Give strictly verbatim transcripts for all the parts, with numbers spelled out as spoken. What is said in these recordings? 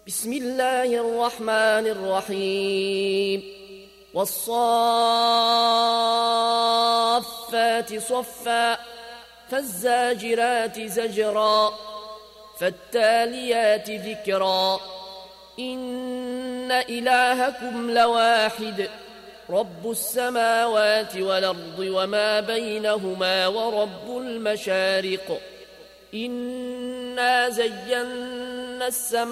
بسم الله الرحمن الرحيم والصافات صفا فالزاجرات زجرا فالتاليات ذكرا إن إلهكم لواحد رب السماوات والأرض وما بينهما ورب المشارق إنا زينا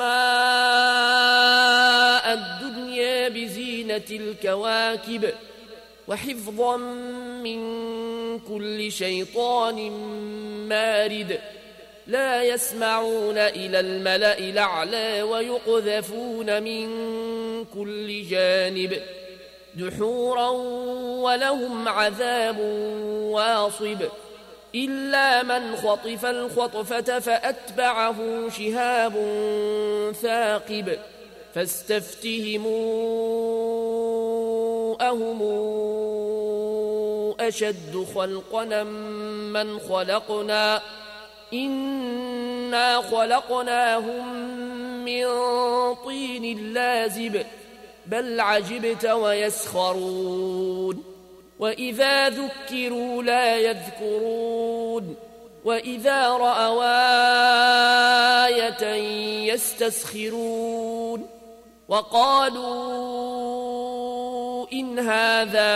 السماء الدنيا بزينة الكواكب وحفظا من كل شيطان مارد لا يسمعون إلى الملأ الأعلى ويقذفون من كل جانب دحورا ولهم عذاب واصب إلا من خطف الخطفة فأتبعه شهاب ثاقب فاستفتهموا أهم أشد خلقنا من خلقنا إنا خلقناهم من طين لازب بل عجبت ويسخرون وإذا ذكروا لا يذكرون وإذا رأوا آية يستسخرون وقالوا إن هذا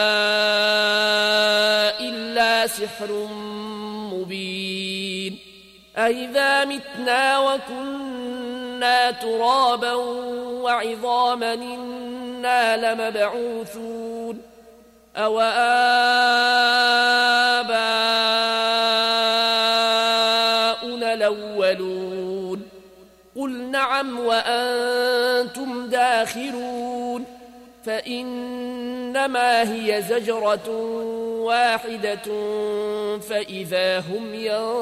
إلا سحر مبين أئذا متنا وكنا ترابا وعظاما إنا لمبعوثون أو آباؤنا الأولون قل نعم وأنتم داخرون فإنما هي زجرة واحدة فإذا هم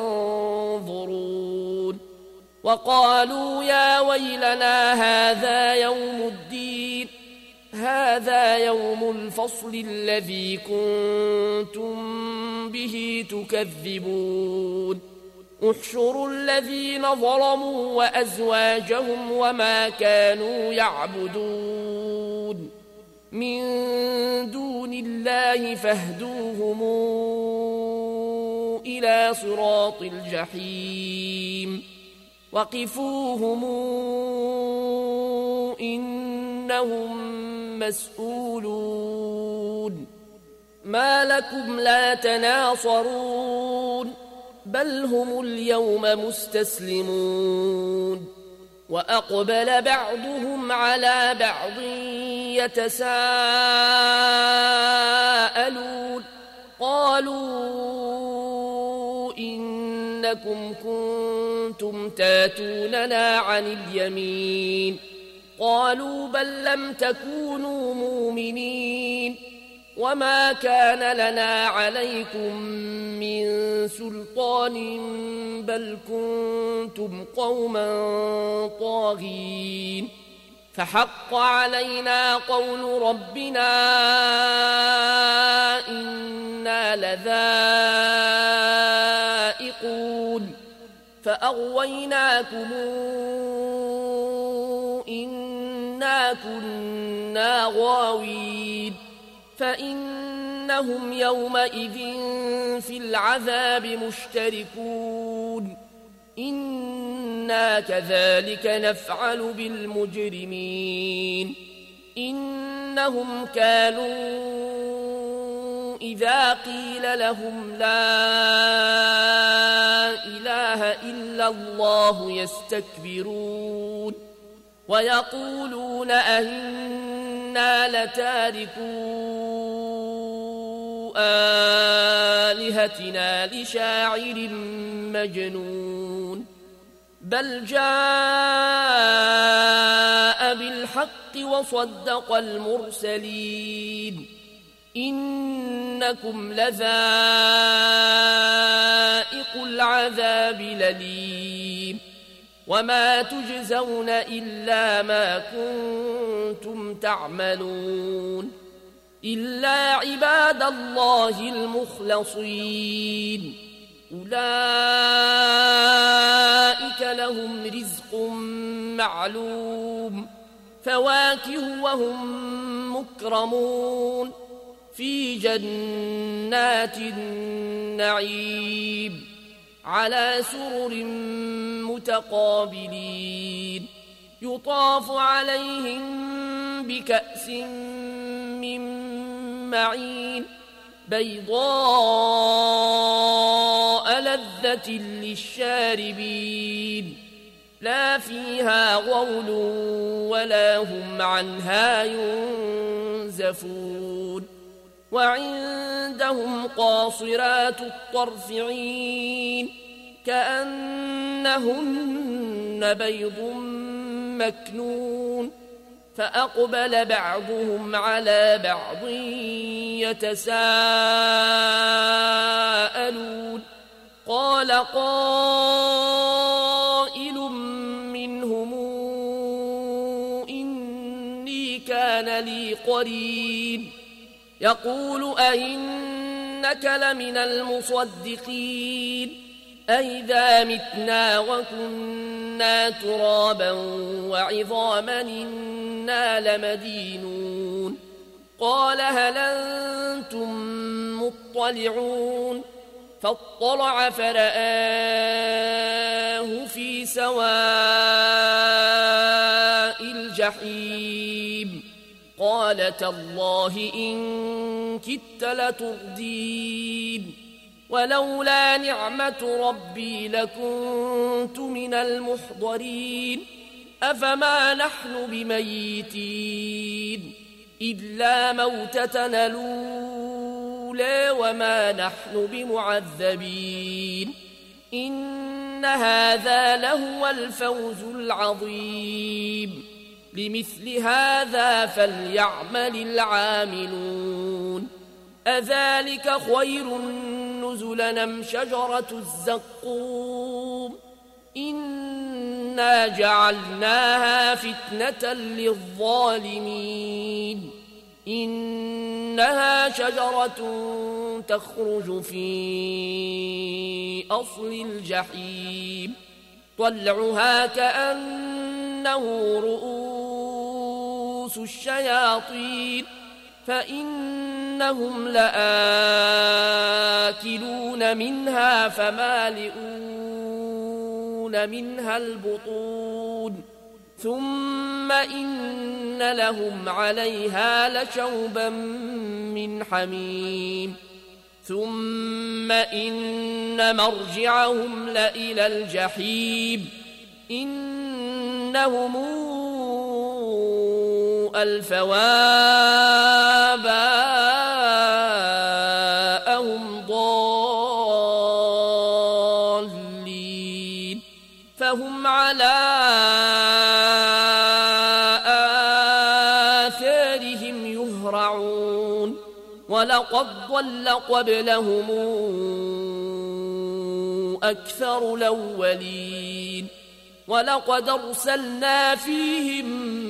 ينظرون وقالوا يا ويلنا هذا يوم الدين هذا يوم الفصل الذي كنتم به تكذبون احشروا الذين ظلموا وأزواجهم وما كانوا يعبدون من دون الله فاهدوهم إلى صراط الجحيم وقفوهم إنهم مسؤولون ما لكم لا تناصرون بل هم اليوم مستسلمون وأقبل بعضهم على بعض يتساءلون قالوا إنكم كنتم تاتوننا عن اليمين قالوا بل لم تكونوا مؤمنين وما كان لنا عليكم من سلطان بل كنتم قوما طاغين فحق علينا قول ربنا إنا لذائقون فأغويناكم إنا كنا غاوين فإنهم يومئذ في العذاب مشتركون إنا كذلك نفعل بالمجرمين إنهم كانوا إذا قيل لهم لا إله إلا الله يستكبرون ويقولون أئنا لتاركو آلهتنا لشاعر مجنون بل جاء بالحق وصدق المرسلين إنكم لذائق العذاب الأليم وما تجزون إلا ما كنتم تعملون إلا عباد الله المخلصين أولئك لهم رزق معلوم فواكه وهم مكرمون في جنات النعيم على سرر متقابلين يطاف عليهم بكأس من معين بيضاء لذة للشاربين لا فيها غول ولا هم عنها ينزفون وعندهم قاصرات الطرف عين كأنهن بيض مكنون فأقبل بعضهم على بعض يتساءلون قال قائل منهم إني كان لي قرين يقول أئنك لمن المصدقين أئذا متنا وكنا ترابا وعظاما إنا لمدينون قال هل أنتم مطلعون فاطلع فرآه في سواء الجحيم قال تالله إن كدت لتردين ولولا نعمة ربي لكنت من المحضرين أفما نحن بميتين إلا موتتنا الأولى وما نحن بمعذبين إن هذا لهو الفوز العظيم لمثل هذا فليعمل العاملون أذلك خير نزلا أم شجرة الزقوم إنا جعلناها فتنة للظالمين إنها شجرة تخرج في أصل الجحيم طلعها كأنه رؤوس الشياطين فإنهم لآكلون منها فمالئون منها البطون ثم إن لهم عليها لشوبا من حميم ثم إن مرجعهم لإلى الجحيم إنهم ألفوا آباءهم ضالين فهم على آثارهم يهرعون ولقد ضل قبلهم أكثر الأولين ولقد أرسلنا فيهم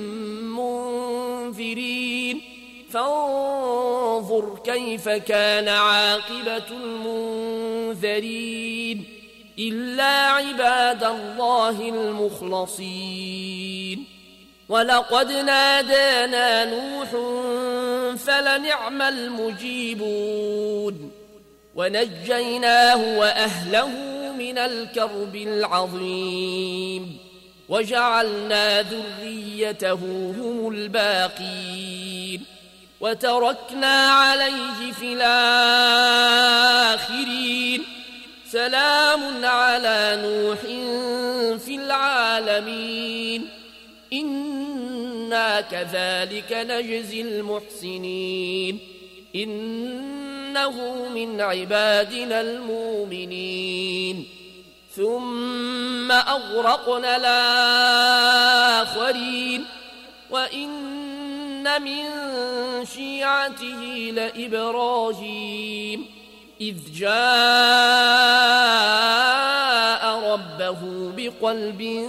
منذرين فانظر كيف كان عاقبة المنذرين إلا عباد الله المخلصين ولقد نادانا نوح فلنعم المجيبون ونجيناه وأهله من الكرب العظيم وجعلنا ذريته هم الباقين وتركنا عليه في الآخرين سلام على نوح في العالمين إنا كذلك نجزي المحسنين إنه من عبادنا المؤمنين ثم أغرقنا الآخرين وإن من شيعته لإبراهيم إذ جاء ربه بقلب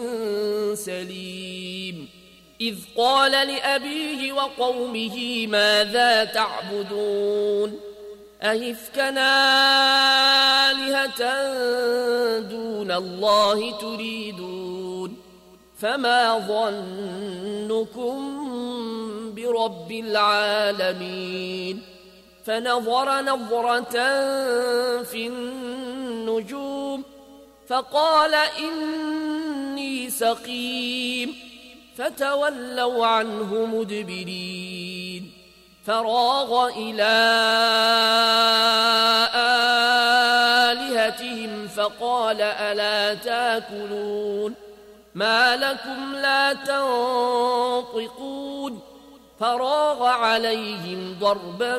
سليم إذ قال لأبيه وقومه ماذا تعبدون أئفكا آلهة دون الله تريدون فما ظنكم برب العالمين فنظر نظرة في النجوم فقال إني سقيم فتولوا عنه مدبرين فراغ إلى آلهتهم فقال ألا تاكلون ما لكم لا تنطقون فراغ عليهم ضربا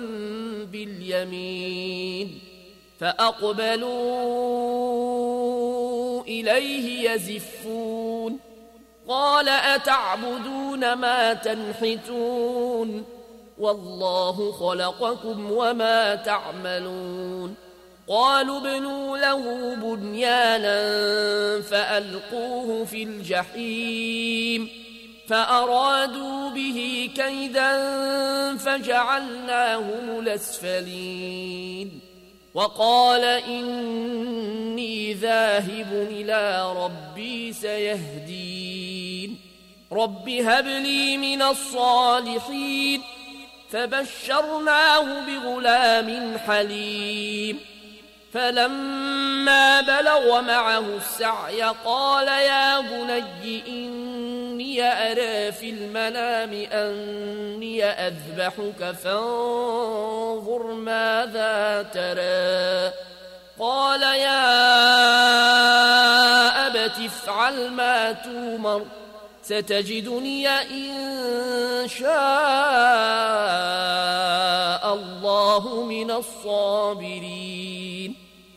باليمين فأقبلوا إليه يزفون قال أتعبدون ما تنحتون والله خلقكم وما تعملون قالوا ابنوا له بنيانا فألقوه في الجحيم فأرادوا به كيدا فجعلناهم الأسفلين وقال إني ذاهب إلى ربي سيهدين رب هب لي من الصالحين فبشرناه بغلام حليم فلما بلغ معه السعي قال يا بني إني أرى في المنام أني أذبحك فانظر ماذا ترى قال يا أبت افعل ما تومر ستجدني إن شاء الله من الصابرين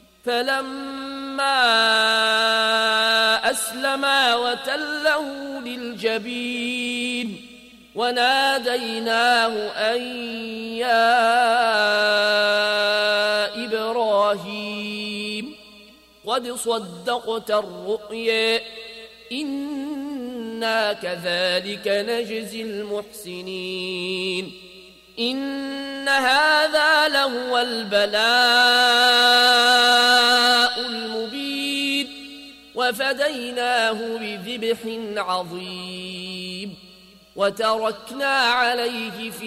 فلما أسلما وتله للجبين وناديناه أن يا إبراهيم قد صدقت الرؤيا إنا كذلك نجزي المحسنين إن هذا لهو البلاء المبين وفديناه بذبح عظيم وتركنا عليه في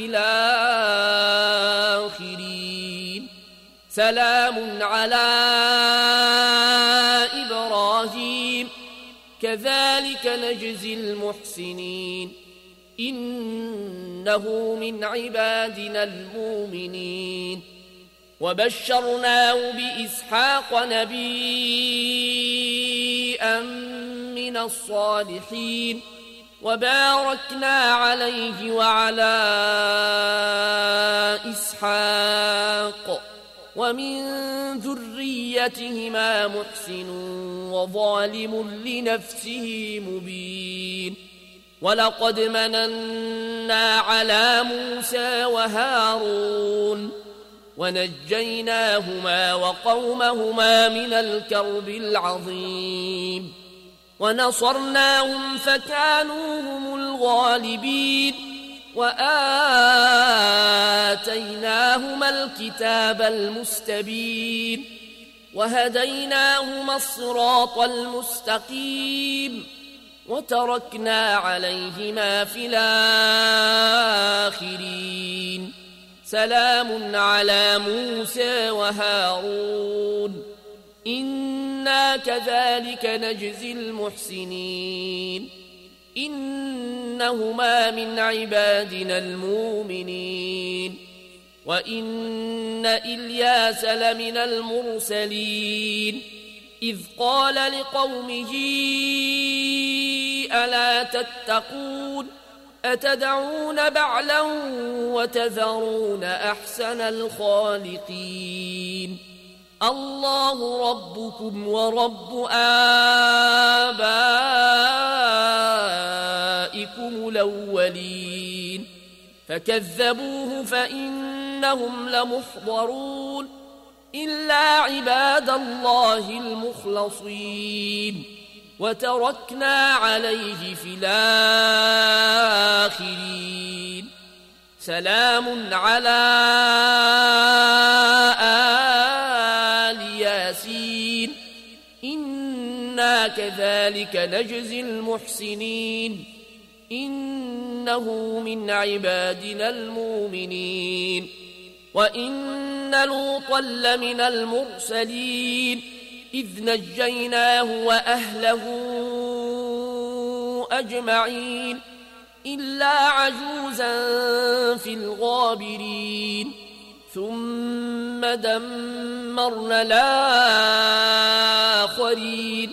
الآخرين سلام على إبراهيم كذلك نجزي المحسنين إنه من عبادنا المؤمنين وبشرناه بإسحاق نبيا من الصالحين وباركنا عليه وعلى إسحاق ومن ذريتهما محسن وظالم لنفسه مبين ولقد مننا على موسى وهارون ونجيناهما وقومهما من الكرب العظيم ونصرناهم فكانوا هم الغالبين وآتيناهما الكتاب المستبين وهديناهما الصراط المستقيم وتركنا عليهما في الآخرين سلام على موسى وهارون إنا كذلك نجزي المحسنين إنهما من عبادنا المؤمنين وإن إلياس لمن المرسلين إذ قال لقومه ألا تتقون أتدعون بعلا وتذرون أحسن الخالقين الله ربكم ورب آبائكم الأولين فكذبوه فإنهم لمحضرون إلا عباد الله المخلصين وتركنا عليه في الآخرين سلام على كذلك نجزي المحسنين إنه من عبادنا المؤمنين وإن لوطا لمن المرسلين إذ نجيناه وأهله أجمعين إلا عجوزا في الغابرين ثم دمرنا الآخرين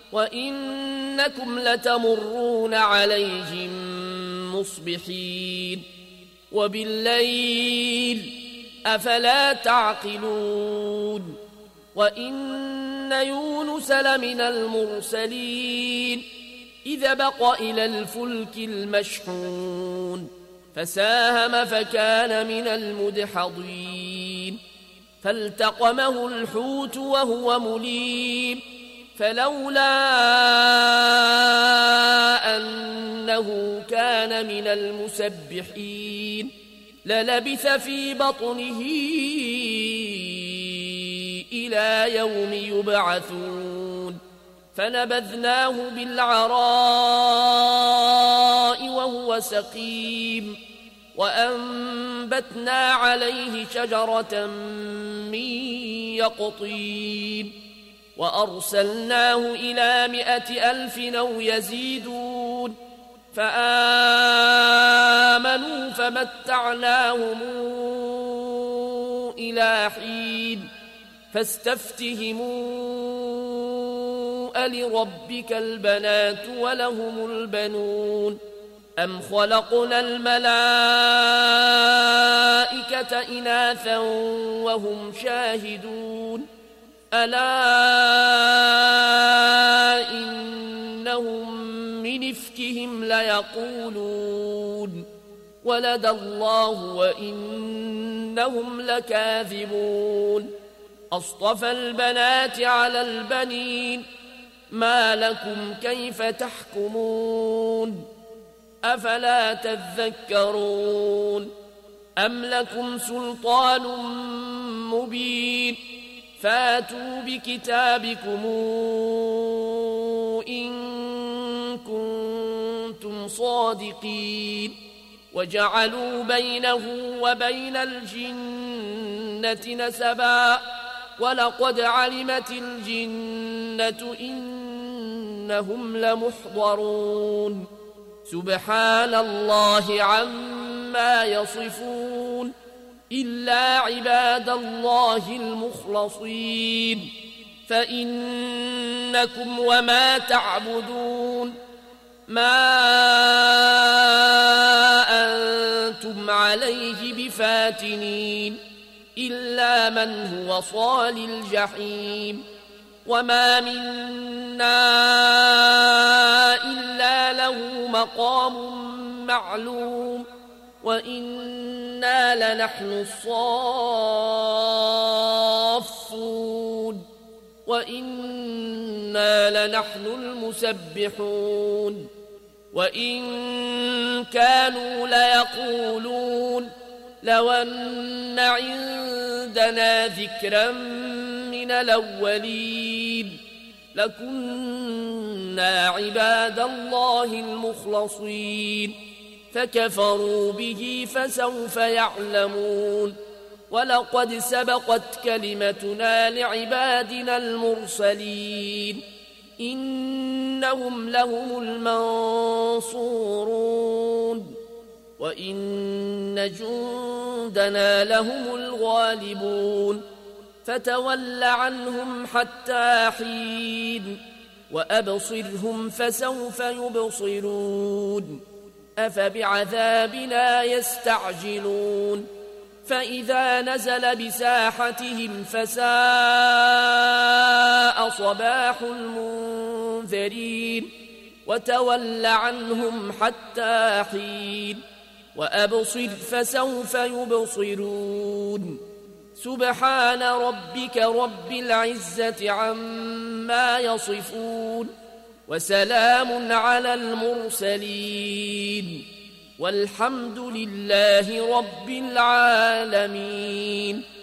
وإنكم لتمرون عليهم مصبحين وبالليل أفلا تعقلون وإن يونس لمن المرسلين إذا بق إلى الفلك المشحون فساهم فكان من المدحضين فالتقمه الحوت وهو مليم فلولا أنه كان من المسبحين للبث في بطنه إلى يوم يبعثون فنبذناه بالعراء وهو سقيم وأنبتنا عليه شجرة من يقطين وأرسلناه إلى مائة ألف أو يزيدون فآمنوا فمتعناهم إلى حين فاستفتهموا ألربك البنات ولهم البنون أم خلقنا الملائكة إناثا وهم شاهدون ألا إنهم من إفكهم ليقولون ولد الله وإنهم لكاذبون أصطفى البنات على البنين ما لكم كيف تحكمون أفلا تذكرون أم لكم سلطان مبين فاتوا بكتابكم إن كنتم صادقين وجعلوا بينه وبين الجنة نسبا ولقد علمت الجنة إنهم لمحضرون سبحان الله عما يصفون إلا عباد الله المخلصين فإنكم وما تعبدون ما أنتم عليه بفاتنين إلا من هو صال الجحيم وما منا إلا له مقام معلوم وإنا لنحن الصافون وإنا لنحن المسبحون وإن كانوا ليقولون لو أن عندنا ذكرا من الأولين لكنا عباد الله المخلصين فكفروا به فسوف يعلمون ولقد سبقت كلمتنا لعبادنا المرسلين إنهم لهم المنصورون وإن جندنا لهم الغالبون فتول عنهم حتى حين وأبصرهم فسوف يبصرون أفبعذابنا يستعجلون فإذا نزل بساحتهم فساء صباح المنذرين وتول عنهم حتى حين وأبصر فسوف يبصرون سبحان ربك رب العزة عما يصفون وسلام على المرسلين والحمد لله رب العالمين.